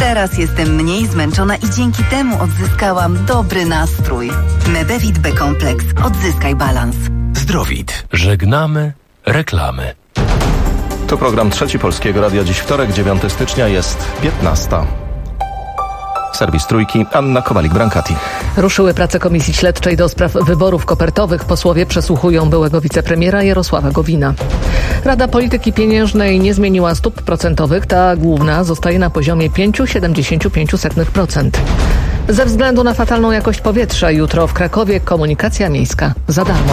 Teraz jestem mniej zmęczona i dzięki temu odzyskałam dobry nastrój. Medevit B-kompleks. Odzyskaj balans. Zdrowit. Żegnamy reklamy. To program Trzeci Polskiego Radia. Dziś wtorek, 9 stycznia, jest 15. Serwis Trójki, Anna Kowalik-Brankati. Ruszyły prace Komisji Śledczej do spraw wyborów kopertowych. Posłowie przesłuchują byłego wicepremiera Jarosława Gowina. Rada Polityki Pieniężnej nie zmieniła stóp procentowych. Ta główna zostaje na poziomie 5,75%. Ze względu na fatalną jakość powietrza jutro w Krakowie komunikacja miejska za darmo.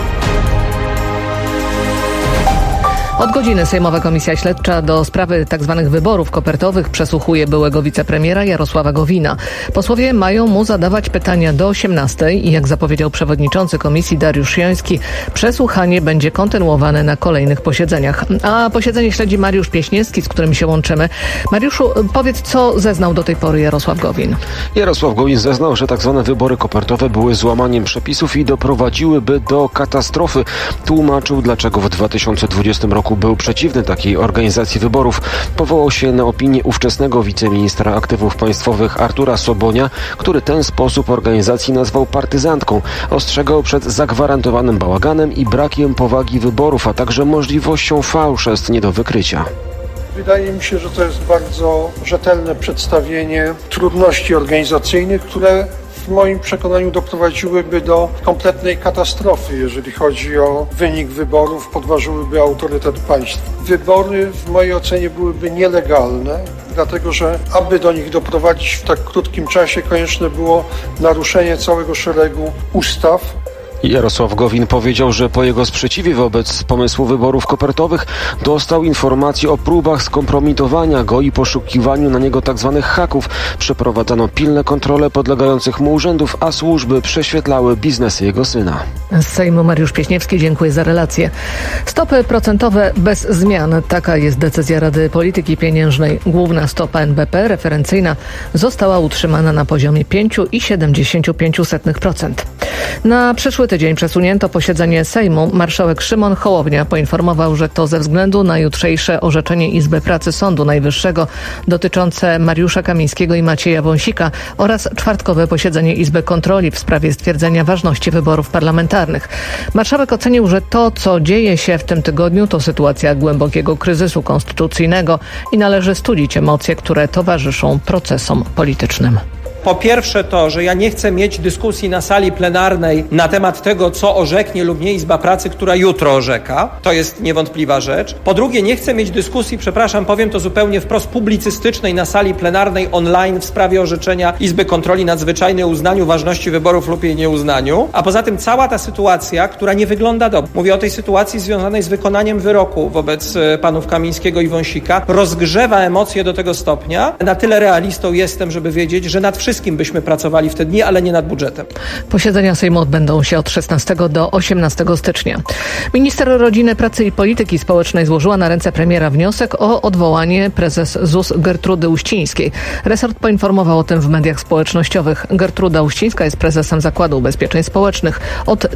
Od godziny Sejmowa Komisja Śledcza do sprawy tzw. wyborów kopertowych przesłuchuje byłego wicepremiera Jarosława Gowina. Posłowie mają mu zadawać pytania do 18:00 i jak zapowiedział przewodniczący komisji Dariusz Joński, przesłuchanie będzie kontynuowane na kolejnych posiedzeniach. A posiedzenie śledzi Mariusz Pieśniewski, z którym się łączymy. Mariuszu, powiedz, co zeznał do tej pory Jarosław Gowin. Jarosław Gowin zeznał, że tzw. wybory kopertowe były złamaniem przepisów i doprowadziłyby do katastrofy. Tłumaczył, dlaczego w 2020 roku był przeciwny takiej organizacji wyborów. Powołał się na opinię ówczesnego wiceministra aktywów państwowych Artura Sobonia, który ten sposób organizacji nazwał partyzantką. Ostrzegał przed zagwarantowanym bałaganem i brakiem powagi wyborów, a także możliwością fałszerstw nie do wykrycia. Wydaje mi się, że to jest bardzo rzetelne przedstawienie trudności organizacyjnych, które w moim przekonaniu doprowadziłyby do kompletnej katastrofy, jeżeli chodzi o wynik wyborów, podważyłyby autorytet państwa. Wybory w mojej ocenie byłyby nielegalne, dlatego że aby do nich doprowadzić w tak krótkim czasie, konieczne było naruszenie całego szeregu ustaw. Jarosław Gowin powiedział, że po jego sprzeciwie wobec pomysłu wyborów kopertowych dostał informacje o próbach skompromitowania go i poszukiwaniu na niego tzw. haków. Przeprowadzano pilne kontrole podlegających mu urzędów, a służby prześwietlały biznesy jego syna. Z Sejmu Mariusz Pieśniewski, dziękuję za relację. Stopy procentowe bez zmian. Taka jest decyzja Rady Polityki Pieniężnej. Główna stopa NBP referencyjna została utrzymana na poziomie 5,75%. Na przyszły tydzień przesunięto posiedzenie Sejmu. Marszałek Szymon Hołownia poinformował, że to ze względu na jutrzejsze orzeczenie Izby Pracy Sądu Najwyższego dotyczące Mariusza Kamińskiego i Macieja Wąsika oraz czwartkowe posiedzenie Izby Kontroli w sprawie stwierdzenia ważności wyborów parlamentarnych. Marszałek ocenił, że to, co dzieje się w tym tygodniu, to sytuacja głębokiego kryzysu konstytucyjnego i należy studzić emocje, które towarzyszą procesom politycznym. Po pierwsze to, że ja nie chcę mieć dyskusji na sali plenarnej na temat tego, co orzeknie lub nie Izba Pracy, która jutro orzeka. To jest niewątpliwa rzecz. Po drugie, nie chcę mieć dyskusji, powiem to zupełnie wprost, publicystycznej na sali plenarnej online w sprawie orzeczenia Izby Kontroli Nadzwyczajnej o uznaniu ważności wyborów lub jej nieuznaniu. A poza tym cała ta sytuacja, która nie wygląda dobrze. Mówię o tej sytuacji związanej z wykonaniem wyroku wobec panów Kamińskiego i Wąsika. Rozgrzewa emocje do tego stopnia. Na tyle realistą jestem, żeby wiedzieć, że nad wszystkim byśmy pracowali w te dni, ale nie nad budżetem. Posiedzenia Sejmu odbędą się od 16 do 18 stycznia. Minister Rodziny, Pracy i Polityki Społecznej złożyła na ręce premiera wniosek o odwołanie prezes ZUS Gertrudy Uścińskiej. Resort poinformował o tym w mediach społecznościowych. Gertruda Uścińska jest prezesem Zakładu Ubezpieczeń Społecznych od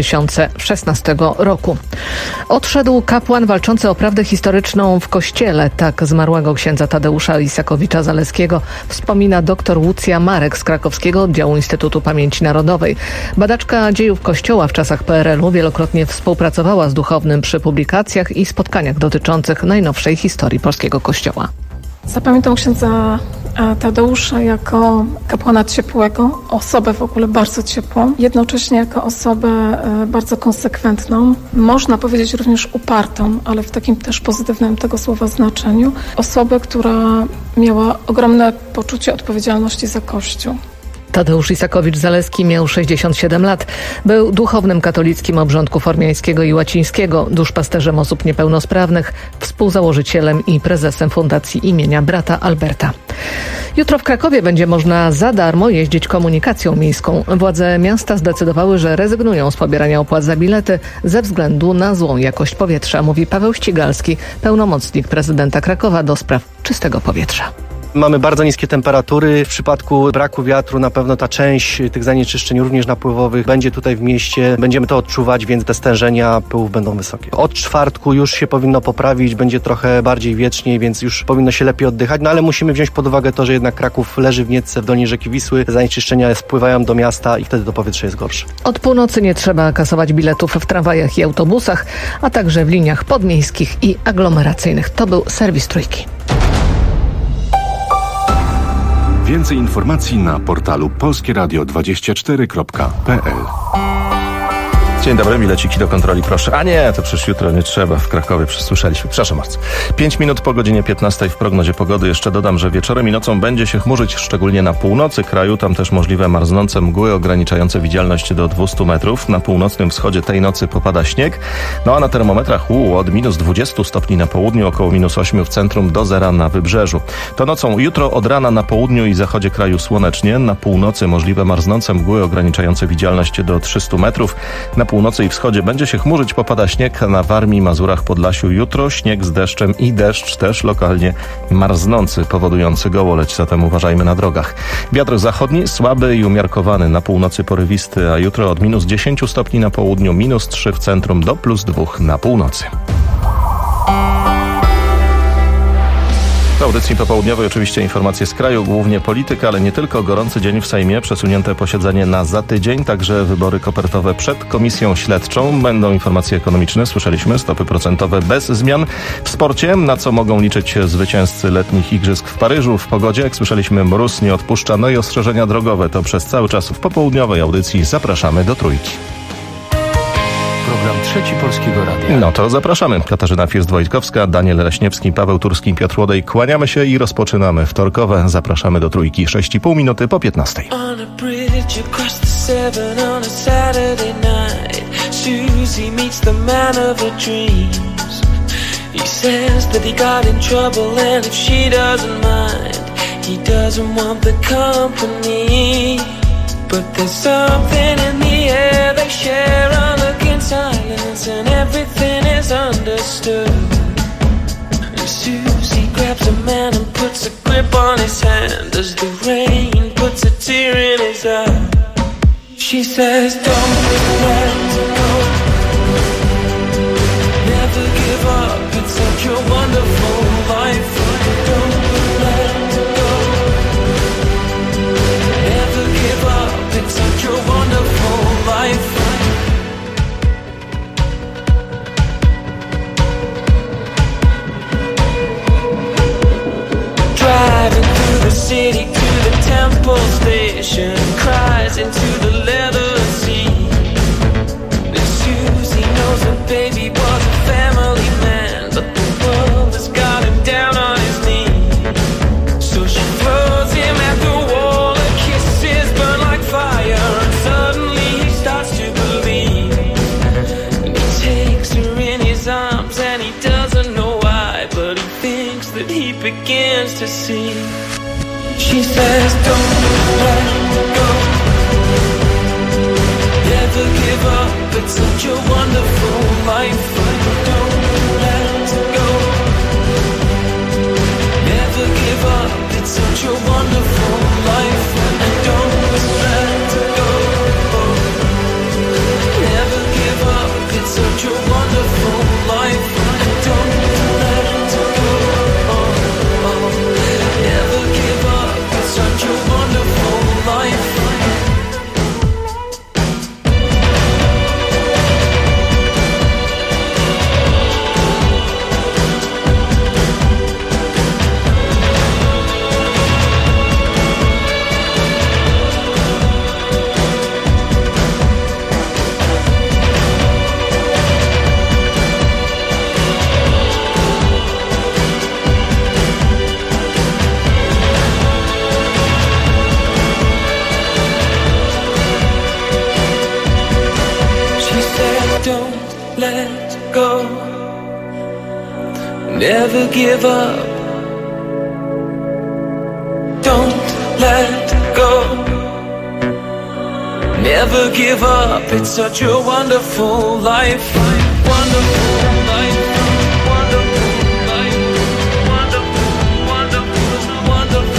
2016 roku. Odszedł kapłan walczący o prawdę historyczną w Kościele. Tak zmarłego księdza Tadeusza Isakowicza-Zaleskiego wspomina dr Łucja Marek z krakowskiego oddziału Instytutu Pamięci Narodowej. Badaczka dziejów Kościoła w czasach PRL-u wielokrotnie współpracowała z duchownym przy publikacjach i spotkaniach dotyczących najnowszej historii polskiego Kościoła. Zapamiętam księdza Tadeusza jako kapłana ciepłego, osobę w ogóle bardzo ciepłą, jednocześnie jako osobę bardzo konsekwentną, można powiedzieć również upartą, ale w takim też pozytywnym tego słowa znaczeniu. Osobę, która miała ogromne poczucie odpowiedzialności za Kościół. Tadeusz Isakowicz-Zaleski miał 67 lat. Był duchownym katolickim obrządku formiańskiego i łacińskiego, duszpasterzem osób niepełnosprawnych, współzałożycielem i prezesem Fundacji imienia brata Alberta. Jutro w Krakowie będzie można za darmo jeździć komunikacją miejską. Władze miasta zdecydowały, że rezygnują z pobierania opłat za bilety ze względu na złą jakość powietrza, mówi Paweł Ścigalski, pełnomocnik prezydenta Krakowa do spraw czystego powietrza. Mamy bardzo niskie temperatury. W przypadku braku wiatru na pewno ta część tych zanieczyszczeń również napływowych będzie tutaj w mieście. Będziemy to odczuwać, więc te stężenia pyłów będą wysokie. Od czwartku już się powinno poprawić, będzie trochę bardziej wieczniej, więc już powinno się lepiej oddychać, no ale musimy wziąć pod uwagę to, że jednak Kraków leży w Niecce, w dolnej rzeki Wisły. Zanieczyszczenia spływają do miasta i wtedy to powietrze jest gorsze. Od północy nie trzeba kasować biletów w tramwajach i autobusach, a także w liniach podmiejskich i aglomeracyjnych. To był serwis Trójki. Więcej informacji na portalu polskieradio24.pl. Dzień dobry, bileciki do kontroli proszę. A nie, to przecież jutro nie trzeba, w Krakowie przesłyszeliśmy. Przepraszam bardzo. 5 minut po godzinie 15 w prognozie pogody. Jeszcze dodam, że wieczorem i nocą będzie się chmurzyć, szczególnie na północy kraju. Tam też możliwe marznące mgły ograniczające widzialność do 200 metrów. Na północnym wschodzie tej nocy popada śnieg. No a na termometrach od minus 20 stopni na południu, około minus 8 w centrum, do zera na wybrzeżu. To nocą jutro od rana na południu i zachodzie kraju słonecznie. Na północy możliwe marznące mgły ograniczające widzialność do 300 metrów. Na północy i wschodzie będzie się chmurzyć, popada śnieg na Warmii, Mazurach, Podlasiu. Jutro śnieg z deszczem i deszcz też lokalnie marznący, powodujący gołoleć, zatem uważajmy na drogach. Wiatr zachodni słaby i umiarkowany, na północy porywisty, a jutro od minus 10 stopni na południu, minus 3 w centrum, do plus 2 na północy. W audycji popołudniowej oczywiście informacje z kraju, głównie polityka, ale nie tylko. Gorący dzień w Sejmie, przesunięte posiedzenie na za tydzień, także wybory kopertowe przed komisją śledczą. Będą informacje ekonomiczne, słyszeliśmy, stopy procentowe bez zmian. W sporcie, na co mogą liczyć zwycięzcy letnich igrzysk w Paryżu. W pogodzie, jak słyszeliśmy, mróz nie odpuszcza, no i ostrzeżenia drogowe. To przez cały czas w popołudniowej audycji zapraszamy do Trójki. Program Trzeci Polskiego Radia. No to zapraszamy. Katarzyna First-Wojtkowska, Daniel Leśniewski, Paweł Turski, Piotr Łodej. Kłaniamy się i rozpoczynamy wtorkowe. Zapraszamy do Trójki. 6,5 minuty po 15. On a bridge across the Severn on a Saturday night, Susie meets the man of her dreams. He says that he got in trouble and if she doesn't mind, he doesn't want the company. But there's something in the air they share, a look in silence and everything is understood. And Susie grabs a man and puts a grip on his hand as the rain puts a tear in his eye. She says, don't let go, never give up, it's such a wonderful life. Don't let go, never give up, it's such a wonderful life. Driving through the city to the Temple Station, cries into the leather seat. And Susie knows her baby was a family man, but the world has got him down on his knees. So she throws him at the wall, her kisses burn like fire, and suddenly he starts to believe. And he takes her in his arms and he doesn't know why, but he thinks that he begins to see. She says, don't let go, never give up, it's such a wonderful life. Don't let go, never give up, it's such a wonderful life. And don't let go, never give up, it's such a wonderful life. And don't let go, never give up, it's such a wonderful life. Don't let go, never give up. Don't let go, never give up. It's such a wonderful life. Wonderful life. Wonderful life. Wonderful, wonderful, wonderful.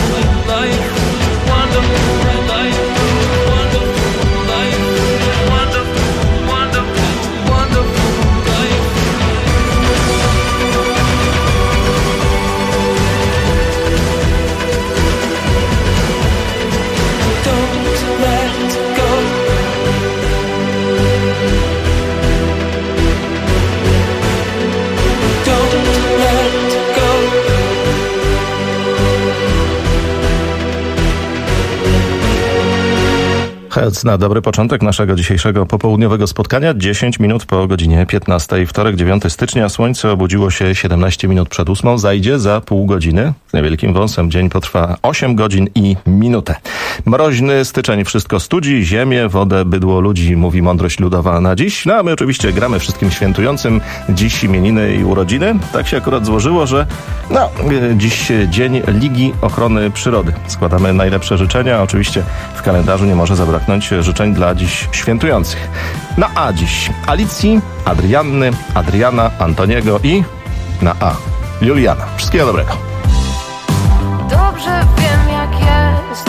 Heads na dobry początek naszego dzisiejszego popołudniowego spotkania. 10 minut po godzinie 15. Wtorek, 9 stycznia. Słońce obudziło się 17 minut przed 8. Zajdzie za pół godziny. Z niewielkim wąsem dzień potrwa 8 godzin i minutę. Mroźny styczeń wszystko studzi. Ziemię, wodę, bydło, ludzi, mówi mądrość ludowa na dziś. No a my oczywiście gramy wszystkim świętującym dziś imieniny i urodziny. Tak się akurat złożyło, że dziś Dzień Ligi Ochrony Przyrody. Składamy najlepsze życzenia. Oczywiście w kalendarzu nie może zabraknąć życzeń dla dziś świętujących. No a dziś Alicji, Adrianny, Adriana, Antoniego i na A Juliana. Wszystkiego dobrego. Dobrze wiem jak jest.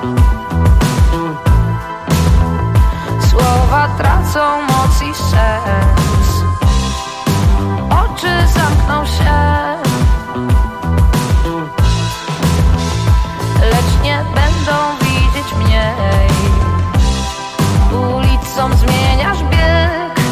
Słowa tracą moc i sens. Oczy zamkną się, lecz nie będą widzieć mnie. Ulicą zmieniasz bieg.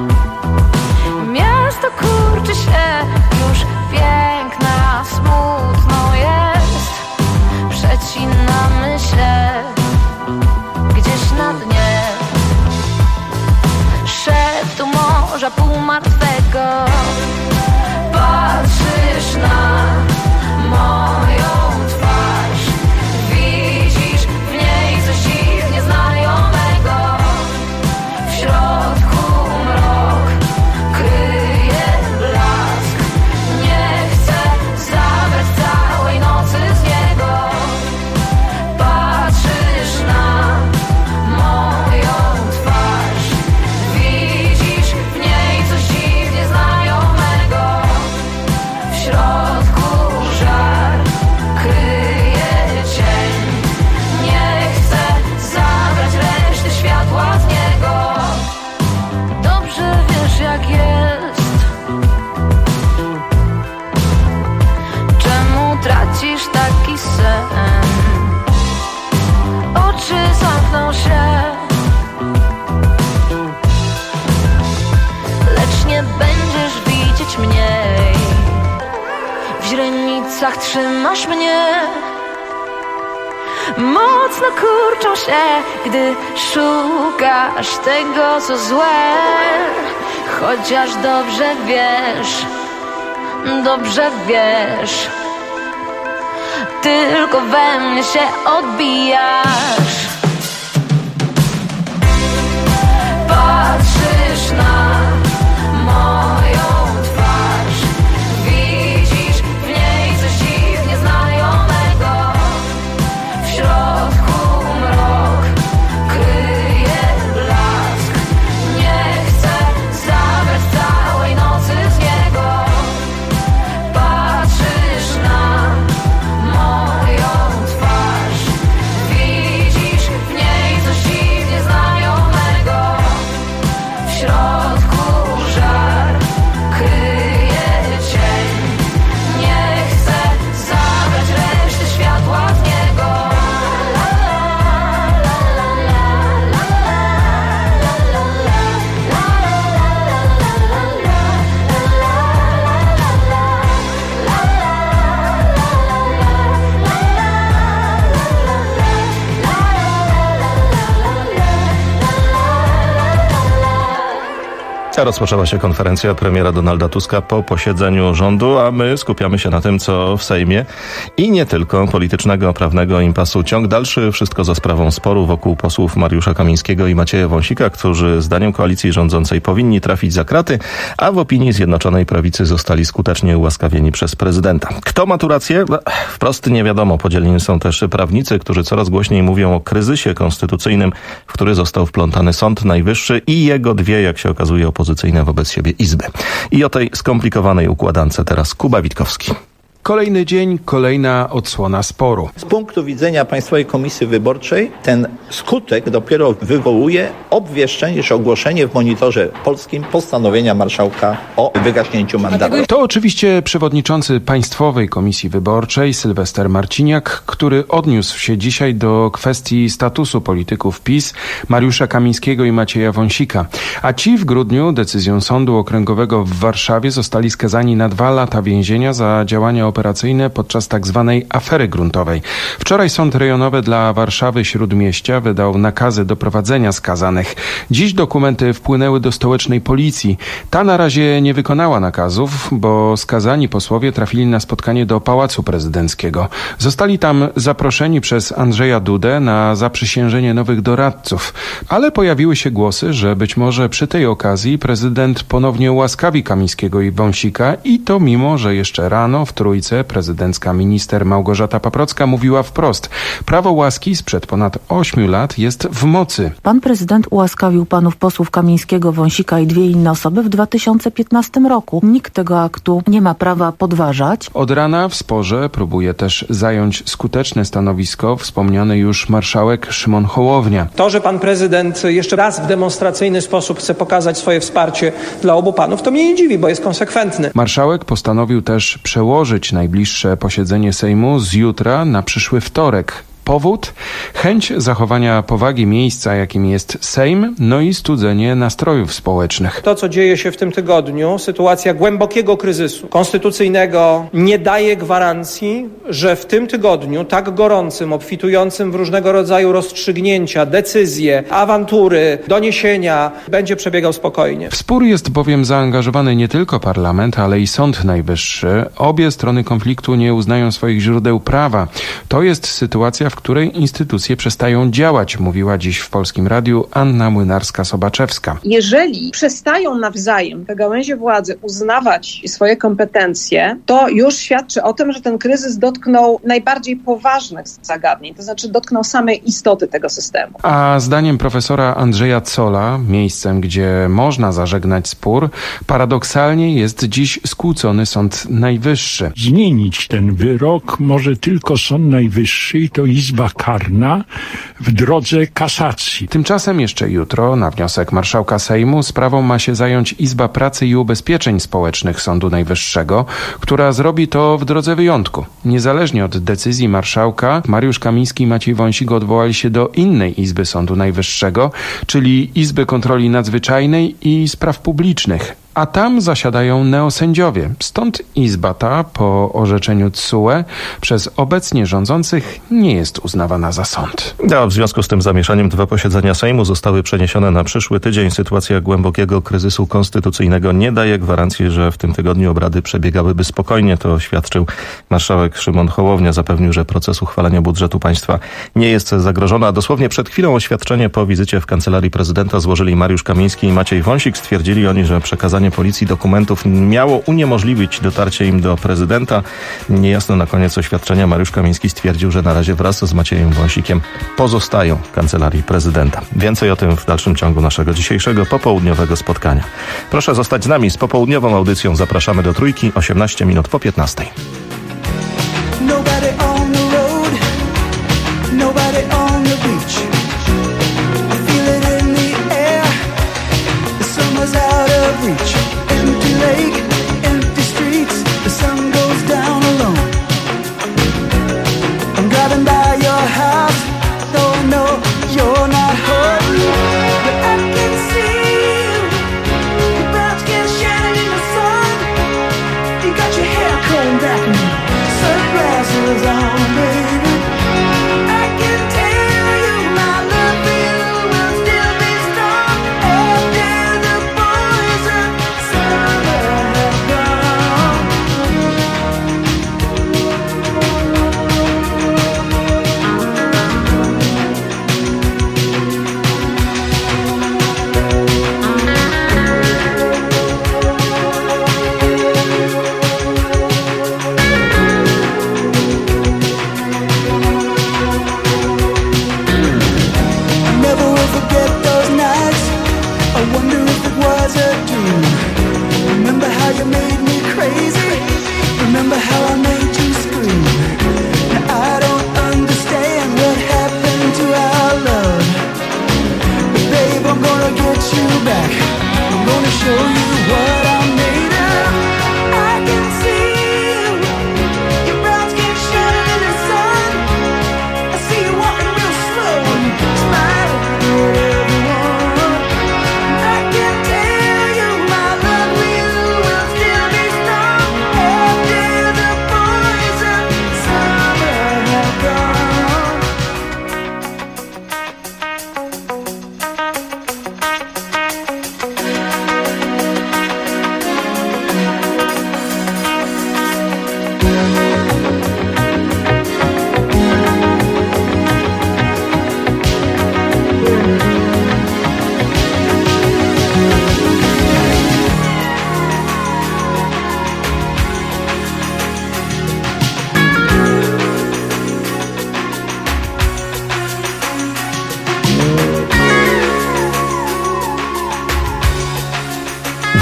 Miasto kurczy się, już piękna, smutno jest. Przecinamy się gdzieś na dnie. Szeptu morza półmartwego. Patrzysz na moją twarz. Widzisz w niej coś dziwnie znajomego. W środku mrok kryje blask. Nie chcę zabrać całej nocy z niego. Patrzysz na moją twarz. Widzisz w niej coś dziwnie znajomego. W środku żar kryje cień. Nie chcę zabrać reszty światła z niego. Dobrze wiesz jak jest. Czemu tracisz taki sen? Oczy zamkną się, lecz nie będziesz widzieć mnie. W źrenicach trzymasz mnie. Mocno kurczą się, gdy szukasz tego, co złe. Chociaż dobrze wiesz, tylko we mnie się odbijasz. Patrzysz na moją twarz. Widzisz w niej coś dziwnie znajomego. W środku mrok kryje blask. Nie chcę zabrać całej nocy z niego. Patrzysz na moją twarz. Widzisz w niej coś dziwnie znajomego. W środku żar kryje cień. Nie chcę zabrać reszty światła z niego. Rozpoczęła się konferencja premiera Donalda Tuska po posiedzeniu rządu, a my skupiamy się na tym, co w Sejmie i nie tylko politycznego, prawnego impasu. Ciąg dalszy, wszystko za sprawą sporu wokół posłów Mariusza Kamińskiego i Macieja Wąsika, którzy zdaniem koalicji rządzącej powinni trafić za kraty, a w opinii Zjednoczonej Prawicy zostali skutecznie ułaskawieni przez prezydenta. Kto ma tu rację? Wprost nie wiadomo. Podzieleni są też prawnicy, którzy coraz głośniej mówią o kryzysie konstytucyjnym, w który został wplątany Sąd Najwyższy i jego dwie, jak się okazuje, opozycyjne wobec siebie izby. I o tej skomplikowanej układance teraz Kuba Witkowski. Kolejny dzień, kolejna odsłona sporu. Z punktu widzenia Państwowej Komisji Wyborczej ten skutek dopiero wywołuje obwieszczenie czy ogłoszenie w Monitorze Polskim postanowienia marszałka o wygaśnięciu mandatu. To oczywiście przewodniczący Państwowej Komisji Wyborczej Sylwester Marciniak, który odniósł się dzisiaj do kwestii statusu polityków PiS Mariusza Kamińskiego i Macieja Wąsika. A ci w grudniu decyzją Sądu Okręgowego w Warszawie zostali skazani na 2 lata więzienia za działania operacyjne podczas tzw. afery gruntowej. Wczoraj Sąd Rejonowy dla Warszawy Śródmieścia wydał nakazy doprowadzenia skazanych. Dziś dokumenty wpłynęły do stołecznej policji. Ta na razie nie wykonała nakazów, bo skazani posłowie trafili na spotkanie do Pałacu Prezydenckiego. Zostali tam zaproszeni przez Andrzeja Dudę na zaprzysiężenie nowych doradców. Ale pojawiły się głosy, że być może przy tej okazji prezydent ponownie ułaskawi Kamińskiego i Wąsika i to mimo, że jeszcze rano w Trójce prezydencka minister Małgorzata Paprocka mówiła wprost: prawo łaski sprzed ponad 8 lat jest w mocy. Pan prezydent ułaskawił panów posłów Kamińskiego, Wąsika i 2 inne osoby w 2015 roku. Nikt tego aktu nie ma prawa podważać. Od rana w sporze próbuje też zająć skuteczne stanowisko wspomniany już marszałek Szymon Hołownia. To, że pan prezydent jeszcze raz w demonstracyjny sposób chce pokazać swoje wsparcie dla obu panów, to mnie nie dziwi, bo jest konsekwentny. Marszałek postanowił też przełożyć najbliższe posiedzenie Sejmu z jutra na przyszły wtorek. Powód? Chęć zachowania powagi miejsca, jakim jest Sejm, no i studzenie nastrojów społecznych. To, co dzieje się w tym tygodniu, sytuacja głębokiego kryzysu konstytucyjnego, nie daje gwarancji, że w tym tygodniu tak gorącym, obfitującym w różnego rodzaju rozstrzygnięcia, decyzje, awantury, doniesienia, będzie przebiegał spokojnie. W spór jest bowiem zaangażowany nie tylko parlament, ale i Sąd Najwyższy. Obie strony konfliktu nie uznają swoich źródeł prawa. To jest sytuacja, w której instytucje przestają działać, mówiła dziś w Polskim Radiu Anna Młynarska-Sobaczewska. Jeżeli przestają nawzajem te gałęzie władzy uznawać swoje kompetencje, to już świadczy o tym, że ten kryzys dotknął najbardziej poważnych zagadnień, to znaczy dotknął samej istoty tego systemu. A zdaniem profesora Andrzeja Zolla, miejscem, gdzie można zażegnać spór, paradoksalnie jest dziś skłócony Sąd Najwyższy. Zmienić ten wyrok może tylko Sąd Najwyższy i to Izba Karna w drodze kasacji. Tymczasem jeszcze jutro na wniosek marszałka Sejmu sprawą ma się zająć Izba Pracy i Ubezpieczeń Społecznych Sądu Najwyższego, która zrobi to w drodze wyjątku. Niezależnie od decyzji marszałka, Mariusz Kamiński i Maciej Wąsik odwołali się do innej Izby Sądu Najwyższego, czyli Izby Kontroli Nadzwyczajnej i Spraw Publicznych. A tam zasiadają neosędziowie. Stąd izba ta po orzeczeniu TSUE przez obecnie rządzących nie jest uznawana za sąd. No, w związku z tym zamieszaniem 2 posiedzenia Sejmu zostały przeniesione na przyszły tydzień. Sytuacja głębokiego kryzysu konstytucyjnego nie daje gwarancji, że w tym tygodniu obrady przebiegałyby spokojnie. To oświadczył marszałek Szymon Hołownia. Zapewnił, że proces uchwalania budżetu państwa nie jest zagrożony. A dosłownie przed chwilą oświadczenie po wizycie w kancelarii prezydenta złożyli Mariusz Kamiński i Maciej Wąsik. Stwierdzili oni, że przekazanie policji dokumentów miało uniemożliwić dotarcie im do prezydenta. Niejasno na koniec oświadczenia Mariusz Kamiński stwierdził, że na razie wraz z Maciejem Wąsikiem pozostają w kancelarii prezydenta. Więcej o tym w dalszym ciągu naszego dzisiejszego popołudniowego spotkania. Proszę zostać z nami. Z popołudniową audycją zapraszamy do Trójki, 18 minut po 15. Nobody on the road, nobody on the beach. I feel it in the air, the summer's out of reach. Empty lake, empty streets, the sun goes down alone. I'm driving by your house, though no, you're not home. But I can see you, your brown skin shining in the sun. You got your hair combed back and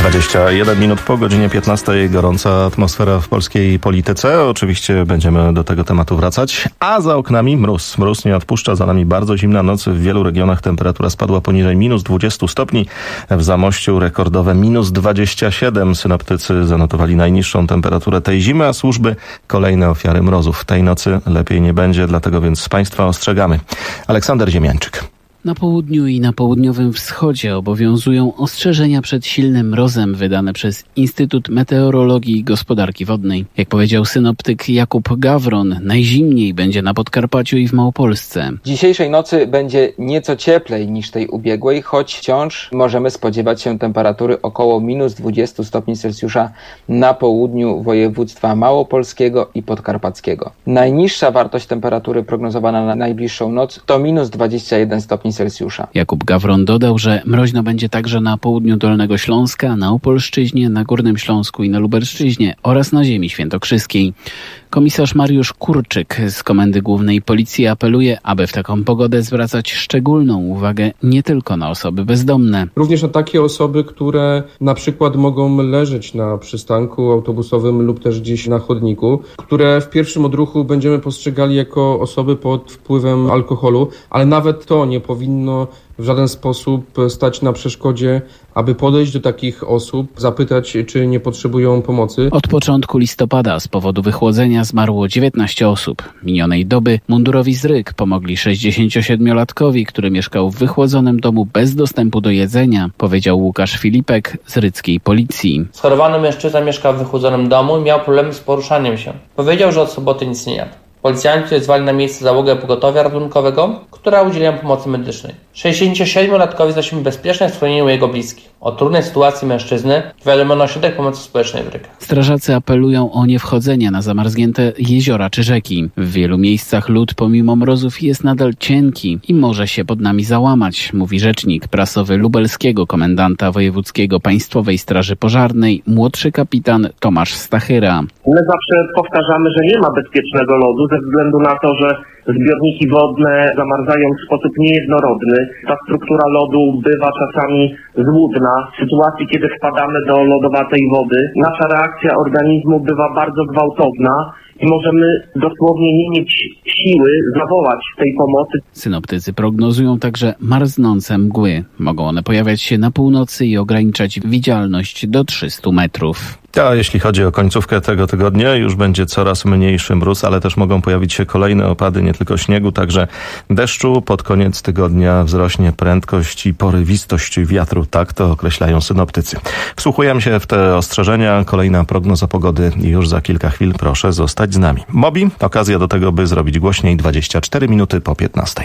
21 minut po godzinie 15. Gorąca atmosfera w polskiej polityce. Oczywiście będziemy do tego tematu wracać. A za oknami mróz. Mróz nie odpuszcza. Za nami bardzo zimna noc. W wielu regionach temperatura spadła poniżej minus 20 stopni. W Zamościu rekordowe minus 27. Synoptycy zanotowali najniższą temperaturę tej zimy, a służby kolejne ofiary mrozów. Tej nocy lepiej nie będzie, dlatego więc Państwa ostrzegamy. Aleksander Ziemiańczyk. Na południu i na południowym wschodzie obowiązują ostrzeżenia przed silnym mrozem wydane przez Instytut Meteorologii i Gospodarki Wodnej. Jak powiedział synoptyk Jakub Gawron, najzimniej będzie na Podkarpaciu i w Małopolsce. Dzisiejszej nocy będzie nieco cieplej niż tej ubiegłej, choć wciąż możemy spodziewać się temperatury około minus 20 stopni Celsjusza na południu województwa małopolskiego i podkarpackiego. Najniższa wartość temperatury prognozowana na najbliższą noc to minus 21 stopni Celsjusza. Jakub Gawron dodał, że mroźno będzie także na południu Dolnego Śląska, na Opolszczyźnie, na Górnym Śląsku i na Lubelszczyźnie oraz na ziemi świętokrzyskiej. Komisarz Mariusz Kurczyk z Komendy Głównej Policji apeluje, aby w taką pogodę zwracać szczególną uwagę nie tylko na osoby bezdomne. Również na takie osoby, które na przykład mogą leżeć na przystanku autobusowym lub też gdzieś na chodniku, które w pierwszym odruchu będziemy postrzegali jako osoby pod wpływem alkoholu, ale nawet to nie powinno w żaden sposób stać na przeszkodzie, aby podejść do takich osób, zapytać, czy nie potrzebują pomocy. Od początku listopada z powodu wychłodzenia zmarło 19 osób. Minionej doby mundurowi z Ryk pomogli 67-latkowi, który mieszkał w wychłodzonym domu bez dostępu do jedzenia, powiedział Łukasz Filipek z ryckiej policji. Schorowany mężczyzna mieszkał w wychłodzonym domu i miał problemy z poruszaniem się. Powiedział, że od soboty nic nie jadł. Policjanci wezwali na miejsce załogę pogotowia ratunkowego, która udzieliła pomocy medycznej. 67-latkowi zaś bezpieczne schronienie u jego bliskich. O trudnej sytuacji mężczyzny wiadomiono Ośrodek Pomocy Społecznej w Rykach. Strażacy apelują o niewchodzenie na zamarznięte jeziora czy rzeki. W wielu miejscach lód pomimo mrozów jest nadal cienki i może się pod nami załamać, mówi rzecznik prasowy lubelskiego komendanta wojewódzkiego Państwowej Straży Pożarnej, młodszy kapitan Tomasz Stachyra. My zawsze powtarzamy, że nie ma bezpiecznego lodu ze względu na to, że zbiorniki wodne zamarzają w sposób niejednorodny. Ta struktura lodu bywa czasami złudna. W sytuacji, kiedy wpadamy do lodowatej wody, nasza reakcja organizmu bywa bardzo gwałtowna i możemy dosłownie nie mieć siły zawołać tej pomocy. Synoptycy prognozują także marznące mgły. Mogą one pojawiać się na północy i ograniczać widzialność do 300 metrów. A jeśli chodzi o końcówkę tego tygodnia, już będzie coraz mniejszy mróz, ale też mogą pojawić się kolejne opady, nie tylko śniegu, także deszczu. Pod koniec tygodnia wzrośnie prędkość i porywistość wiatru, tak to określają synoptycy. Wsłuchujemy się w te ostrzeżenia. Kolejna prognoza pogody już za kilka chwil. Proszę zostać z nami. Mobi, okazja do tego, by zrobić głośniej. 24 minuty po 15.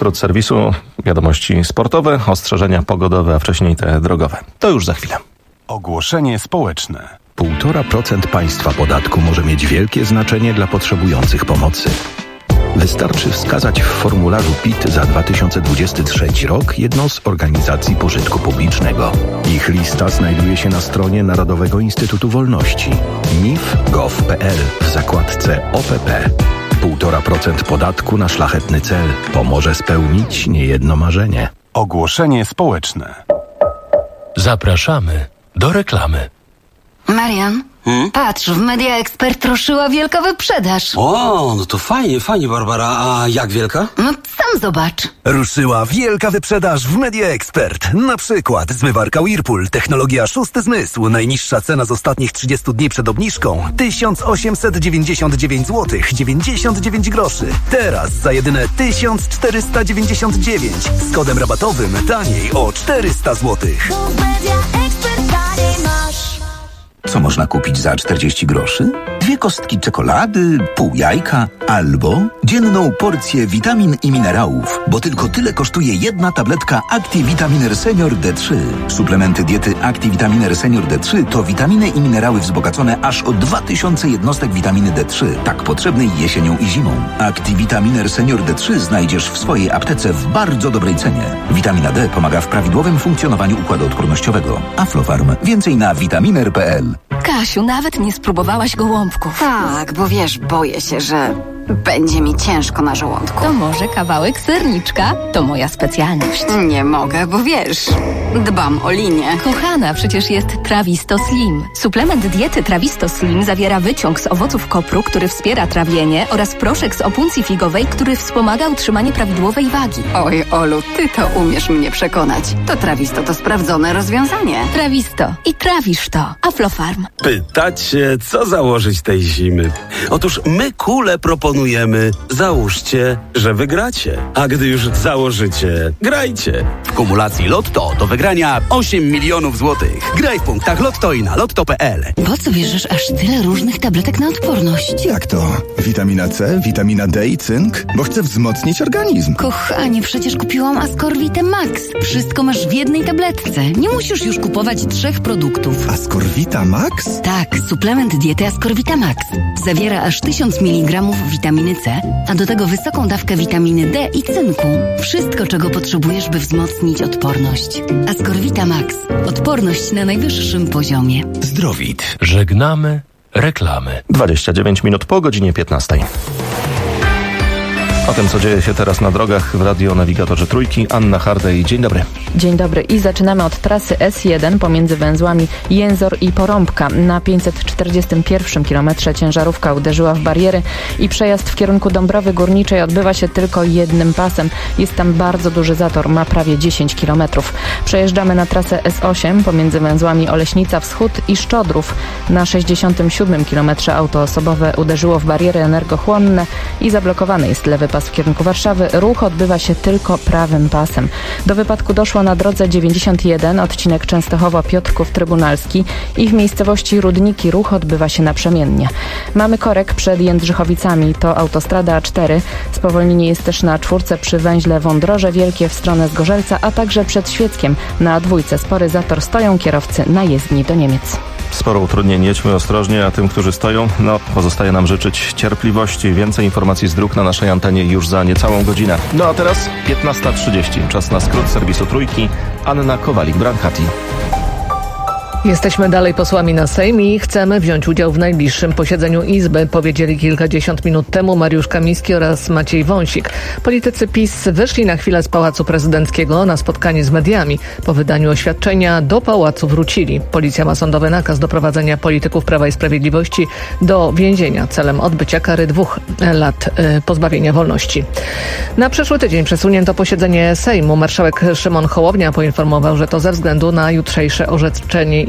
skrót serwisu, wiadomości sportowe, ostrzeżenia pogodowe, a wcześniej te drogowe. To już za chwilę. Ogłoszenie społeczne. 1,5% państwa podatku może mieć wielkie znaczenie dla potrzebujących pomocy. Wystarczy wskazać w formularzu PIT za 2023 rok jedną z organizacji pożytku publicznego. Ich lista znajduje się na stronie Narodowego Instytutu Wolności mif.gov.pl w zakładce OPP. 1,5% podatku na szlachetny cel pomoże spełnić niejedno marzenie. Ogłoszenie społeczne. Zapraszamy do reklamy. Marian, patrz, w Media Expert ruszyła wielka wyprzedaż. O, no to fajnie, Barbara. A jak wielka? No sam zobacz. Ruszyła wielka wyprzedaż w Media Expert. Na przykład zmywarka Whirlpool, technologia szósty zmysł. Najniższa cena z ostatnich 30 dni przed obniżką 1899 zł 99 groszy. Teraz za jedyne 1499 z kodem rabatowym taniej o 400 zł. Co można kupić za 40 groszy? 2 kostki czekolady, pół jajka albo dzienną porcję witamin i minerałów, bo tylko tyle kosztuje jedna tabletka Activitaminer Senior D3. Suplementy diety Activitaminer Senior D3 to witaminy i minerały wzbogacone aż o 2000 jednostek witaminy D3, tak potrzebnej jesienią i zimą. Activitaminer Senior D3 znajdziesz w swojej aptece w bardzo dobrej cenie. Witamina D pomaga w prawidłowym funkcjonowaniu układu odpornościowego. Aflofarm. Więcej na vitaminer.pl. Kasiu, nawet nie spróbowałaś gołąbków. Tak, bo wiesz, boję się, że będzie mi ciężko na żołądku. To może kawałek serniczka? To moja specjalność. Nie mogę, bo wiesz, dbam o linię. Kochana, przecież jest Trawisto Slim. Suplement diety Trawisto Slim zawiera wyciąg z owoców kopru, który wspiera trawienie, oraz proszek z opuncji figowej, który wspomaga utrzymanie prawidłowej wagi. Oj, Olu, ty to umiesz mnie przekonać. To Trawisto to sprawdzone rozwiązanie. Trawisto. I trawisz to. Aflofarm. Pytacie, co założyć tej zimy? Otóż my kule proponujemy. Załóżcie, że wygracie. A gdy już założycie, grajcie. W kumulacji Lotto do wygrania 8 milionów złotych. Graj w punktach Lotto i na lotto.pl. Po co bierzesz aż tyle różnych tabletek na odporność? Jak to? Witamina C, witamina D i cynk? Bo chcę wzmocnić organizm. Kochanie, przecież kupiłam Ascorvite Max. Wszystko masz w jednej tabletce. Nie musisz już kupować 3 produktów. Ascorvita Max? Tak, suplement diety Ascorvita Max. Zawiera aż 1000 mg witaminy C, a do tego wysoką dawkę witaminy D i cynku. Wszystko, czego potrzebujesz, by wzmocnić odporność. Ascorvita Max. Odporność na najwyższym poziomie. Zdrowit. Żegnamy reklamy. 29 minut po godzinie 15. O tym, co dzieje się teraz na drogach w radionawigatorze Trójki. Anna Hardej, dzień dobry. Dzień dobry i zaczynamy od trasy S1 pomiędzy węzłami Jęzor i Porąbka. Na 541 kilometrze ciężarówka uderzyła w bariery i przejazd w kierunku Dąbrowy Górniczej odbywa się tylko jednym pasem. Jest tam bardzo duży zator, ma prawie 10 kilometrów. Przejeżdżamy na trasę S8 pomiędzy węzłami Oleśnica Wschód i Szczodrów. Na 67 kilometrze auto osobowe uderzyło w bariery energochłonne i zablokowany jest lewy pas w kierunku Warszawy. Ruch odbywa się tylko prawym pasem. Do wypadku doszło na drodze 91, odcinek Częstochowa-Piotrków Trybunalski i w miejscowości Rudniki ruch odbywa się naprzemiennie. Mamy korek przed Jędrzychowicami, to autostrada A4. Spowolnienie jest też na 4 przy węźle Wądroże Wielkie w stronę Zgorzelca, a także przed Świeckiem. Na 2 spory zator, stoją kierowcy na jezdni do Niemiec. Sporo utrudnień, jedźmy ostrożnie, a tym, którzy stoją, pozostaje nam życzyć cierpliwości. Więcej informacji z dróg na naszej antenie już za niecałą godzinę. No a teraz 15:30, czas na skrót serwisu Trójki. Anna Kowalik-Brankati. Jesteśmy dalej posłami na Sejm i chcemy wziąć udział w najbliższym posiedzeniu Izby, powiedzieli kilkadziesiąt minut temu Mariusz Kamiński oraz Maciej Wąsik. Politycy PiS wyszli na chwilę z Pałacu Prezydenckiego na spotkanie z mediami. Po wydaniu oświadczenia do pałacu wrócili. Policja ma sądowy nakaz doprowadzenia polityków Prawa i Sprawiedliwości do więzienia celem odbycia kary 2 lat pozbawienia wolności. Na przyszły tydzień przesunięto posiedzenie Sejmu. Marszałek Szymon Hołownia poinformował, że to ze względu na jutrzejsze orzeczenie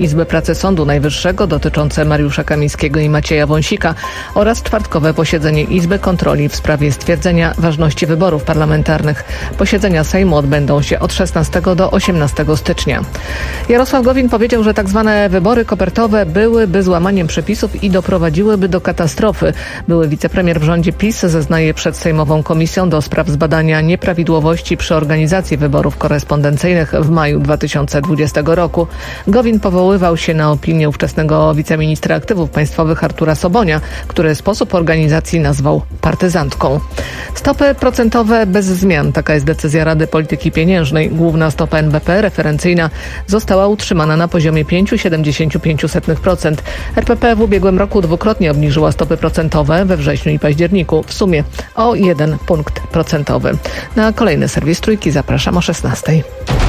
Izby Pracy Sądu Najwyższego dotyczące Mariusza Kamińskiego i Macieja Wąsika oraz czwartkowe posiedzenie Izby Kontroli w sprawie stwierdzenia ważności wyborów parlamentarnych. Posiedzenia Sejmu odbędą się od 16 do 18 stycznia. Jarosław Gowin powiedział, że tak zwane wybory kopertowe byłyby złamaniem przepisów i doprowadziłyby do katastrofy. Były wicepremier w rządzie PiS zeznaje przed Sejmową Komisją do spraw zbadania nieprawidłowości przy organizacji wyborów korespondencyjnych w maju 2020 roku. Gowin powoływał się na opinię ówczesnego wiceministra aktywów państwowych Artura Sobonia, który sposób organizacji nazwał partyzantką. Stopy procentowe bez zmian. Taka jest decyzja Rady Polityki Pieniężnej. Główna stopa NBP referencyjna została utrzymana na poziomie 5,75%. RPP w ubiegłym roku dwukrotnie obniżyła stopy procentowe we wrześniu i październiku, w sumie o 1 punkt procentowy. Na kolejny serwis Trójki zapraszam o 16:00.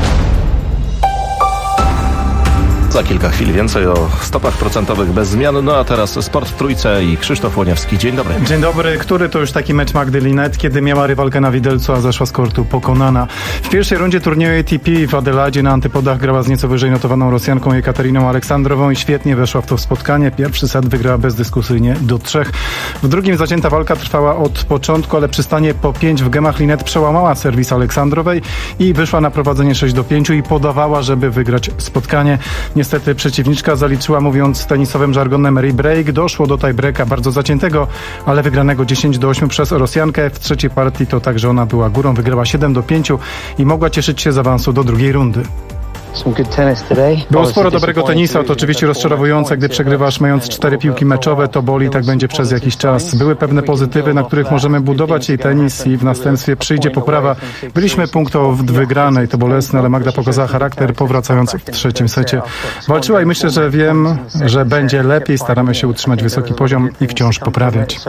Za kilka chwil więcej o stopach procentowych bez zmian. No a teraz sport w Trójce i Krzysztof Łoniewski. Dzień dobry. Dzień dobry. Który to już taki mecz Magdy Linette, kiedy miała rywalkę na widelcu, a zeszła z kortu pokonana. W pierwszej rundzie turnieju ATP w Adelaidzie na antypodach grała z nieco wyżej notowaną Rosjanką Jekateriną Aleksandrową i świetnie weszła w to spotkanie. Pierwszy set wygrała bezdyskusyjnie do 3. W drugim zacięta walka trwała od początku, ale przy stanie po 5 w gemach Linette przełamała serwis Aleksandrowej i wyszła na prowadzenie 6-5 i podawała, żeby wygrać spotkanie. Niestety przeciwniczka zaliczyła, mówiąc tenisowym żargonem, re-break. Doszło do tie-breaka bardzo zaciętego, ale wygranego 10-8 przez Rosjankę. W trzeciej partii to także ona była górą, wygrała 7-5 i mogła cieszyć się z awansu do drugiej rundy. Było sporo dobrego tenisa, to oczywiście rozczarowujące, gdy przegrywasz mając 4 piłki meczowe, to boli, tak będzie przez jakiś czas. Były pewne pozytywy, na których możemy budować jej tenis i w następstwie przyjdzie poprawa. Byliśmy punkt od wygranej, to bolesne, ale Magda pokazała charakter, powracając w trzecim secie. Walczyła i myślę, że wiem, że będzie lepiej. Staramy się utrzymać wysoki poziom i wciąż poprawiać.